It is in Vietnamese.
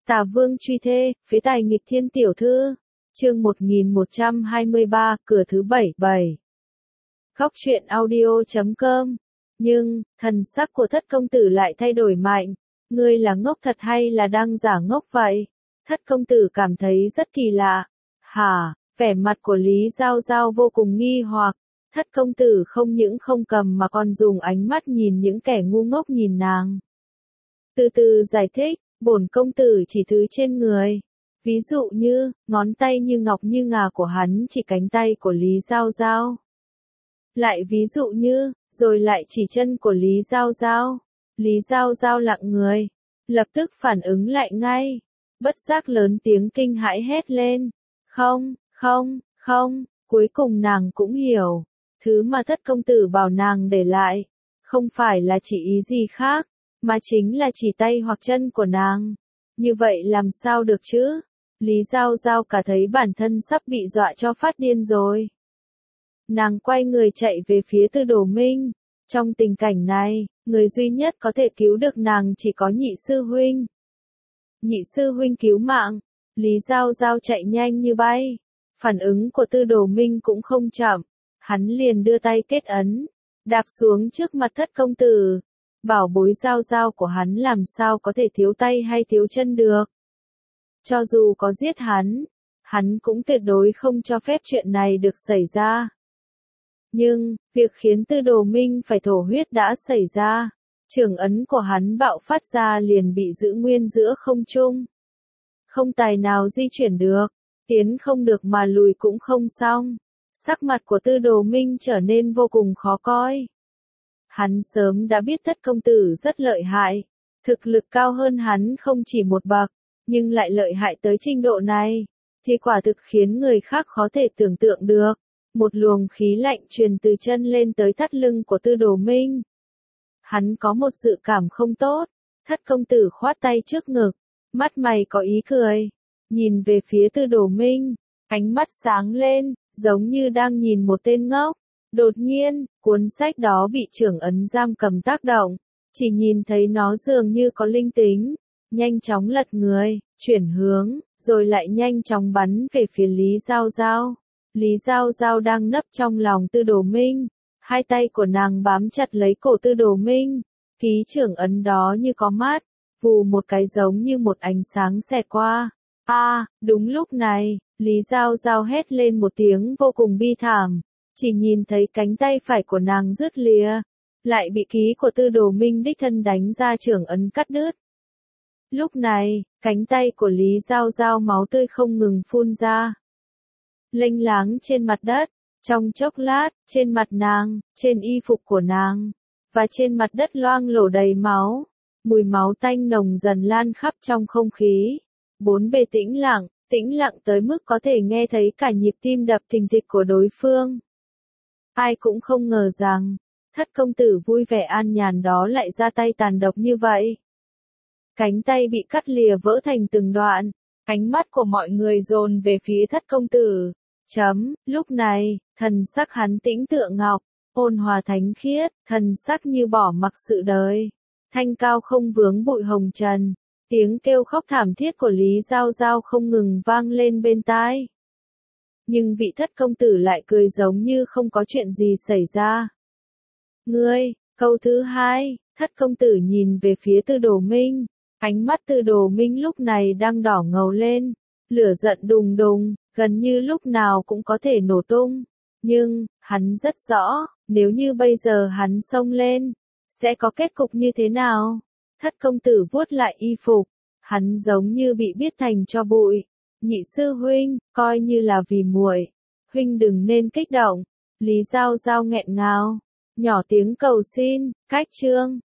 Tả Vương truy thê, phế tài nghịch thiên tiểu thư. Chương 1123, cửa thứ 77. Khóc chuyện audio.com. Nhưng, thần sắc của Thất công tử lại thay đổi mạnh. Ngươi là ngốc thật hay là đang giả ngốc vậy? Thất công tử cảm thấy rất kỳ lạ. Hả? Vẻ mặt của Lý Giao Giao vô cùng nghi hoặc. Thất công tử không những không cầm mà còn dùng ánh mắt nhìn những kẻ ngu ngốc nhìn nàng. Từ từ giải thích, bổn công tử chỉ thứ trên người. Ví dụ như, ngón tay như ngọc như ngà của hắn chỉ cánh tay của Lý Giao Giao. Lại ví dụ như, rồi lại chỉ chân của Lý Giao Giao. Lý Giao Giao lặng người, lập tức phản ứng lại ngay. Bất giác lớn tiếng kinh hãi hét lên. Không, cuối cùng nàng cũng hiểu. Thứ mà Thất công tử bảo nàng để lại, không phải là chỉ ý gì khác, mà chính là chỉ tay hoặc chân của nàng. Như vậy làm sao được chứ? Lý Giao Giao cả thấy bản thân sắp bị dọa cho phát điên rồi. Nàng quay người chạy về phía Tư Đồ Minh. Trong tình cảnh này, người duy nhất có thể cứu được nàng chỉ có nhị sư huynh. Nhị sư huynh cứu mạng. Lý Giao Giao chạy nhanh như bay. Phản ứng của Tư Đồ Minh cũng không chậm. Hắn liền đưa tay kết ấn, đạp xuống trước mặt Thất công tử. Bảo bối Giao Giao của hắn làm sao có thể thiếu tay hay thiếu chân được. Cho dù có giết hắn cũng tuyệt đối không cho phép chuyện này được xảy ra. Nhưng, việc khiến Tư Đồ Minh phải thổ huyết đã xảy ra. Trường ấn của hắn bạo phát ra liền bị giữ nguyên giữa không trung. Không tài nào di chuyển được, tiến không được mà lùi cũng không xong. Sắc mặt của Tư Đồ Minh trở nên vô cùng khó coi. Hắn sớm đã biết Thất công tử rất lợi hại. Thực lực cao hơn hắn không chỉ một bậc, nhưng lại lợi hại tới trình độ này, thì quả thực khiến người khác khó thể tưởng tượng được. Một luồng khí lạnh truyền từ chân lên tới thắt lưng của Tư Đồ Minh. Hắn có một dự cảm không tốt. Thất công tử khoát tay trước ngực, mắt mày có ý cười, nhìn về phía Tư Đồ Minh, ánh mắt sáng lên, giống như đang nhìn một tên ngốc. Đột nhiên, cuốn sách đó bị trưởng ấn giam cầm tác động, chỉ nhìn thấy nó dường như có linh tính, nhanh chóng lật người, chuyển hướng, rồi lại nhanh chóng bắn về phía Lý Giao Giao. Lý Giao Giao đang nấp trong lòng Tư Đồ Minh, hai tay của nàng bám chặt lấy cổ Tư Đồ Minh, ký trưởng ấn đó như có mắt, vù một cái giống như một ánh sáng xẹt qua. Đúng lúc này, Lý Giao Giao hét lên một tiếng vô cùng bi thảm, chỉ nhìn thấy cánh tay phải của nàng rứt lìa, lại bị ký của Tư Đồ Minh đích thân đánh ra trưởng ấn cắt đứt. Lúc này, cánh tay của Lý Giao Giao máu tươi không ngừng phun ra. Lênh láng trên mặt đất, trong chốc lát, trên mặt nàng, trên y phục của nàng, và trên mặt đất loang lổ đầy máu. Mùi máu tanh nồng dần lan khắp trong không khí. Bốn bề tĩnh lặng tới mức có thể nghe thấy cả nhịp tim đập thình thịch của đối phương. Ai cũng không ngờ rằng, Thất công tử vui vẻ an nhàn đó lại ra tay tàn độc như vậy. Cánh tay bị cắt lìa vỡ thành từng đoạn, ánh mắt của mọi người dồn về phía Thất công tử. Lúc này, thần sắc hắn tĩnh tựa ngọc, ôn hòa thánh khiết, thần sắc như bỏ mặc sự đời. Thanh cao không vướng bụi hồng trần, tiếng kêu khóc thảm thiết của Lý Giao Giao không ngừng vang lên bên tai. Nhưng vị Thất công tử lại cười giống như không có chuyện gì xảy ra. Ngươi, câu thứ hai, Thất công tử nhìn về phía Tư Đồ Minh, ánh mắt Tư Đồ Minh lúc này đang đỏ ngầu lên, lửa giận đùng đùng, gần như lúc nào cũng có thể nổ tung. Nhưng, hắn rất rõ, nếu như bây giờ hắn xông lên, sẽ có kết cục như thế nào? Thất công tử vuốt lại y phục, hắn giống như bị biết thành tro bụi. Nhị sư huynh, coi như là vì muội, huynh đừng nên kích động. Lý Giao Giao nghẹn ngào, nhỏ tiếng cầu xin, cách chương.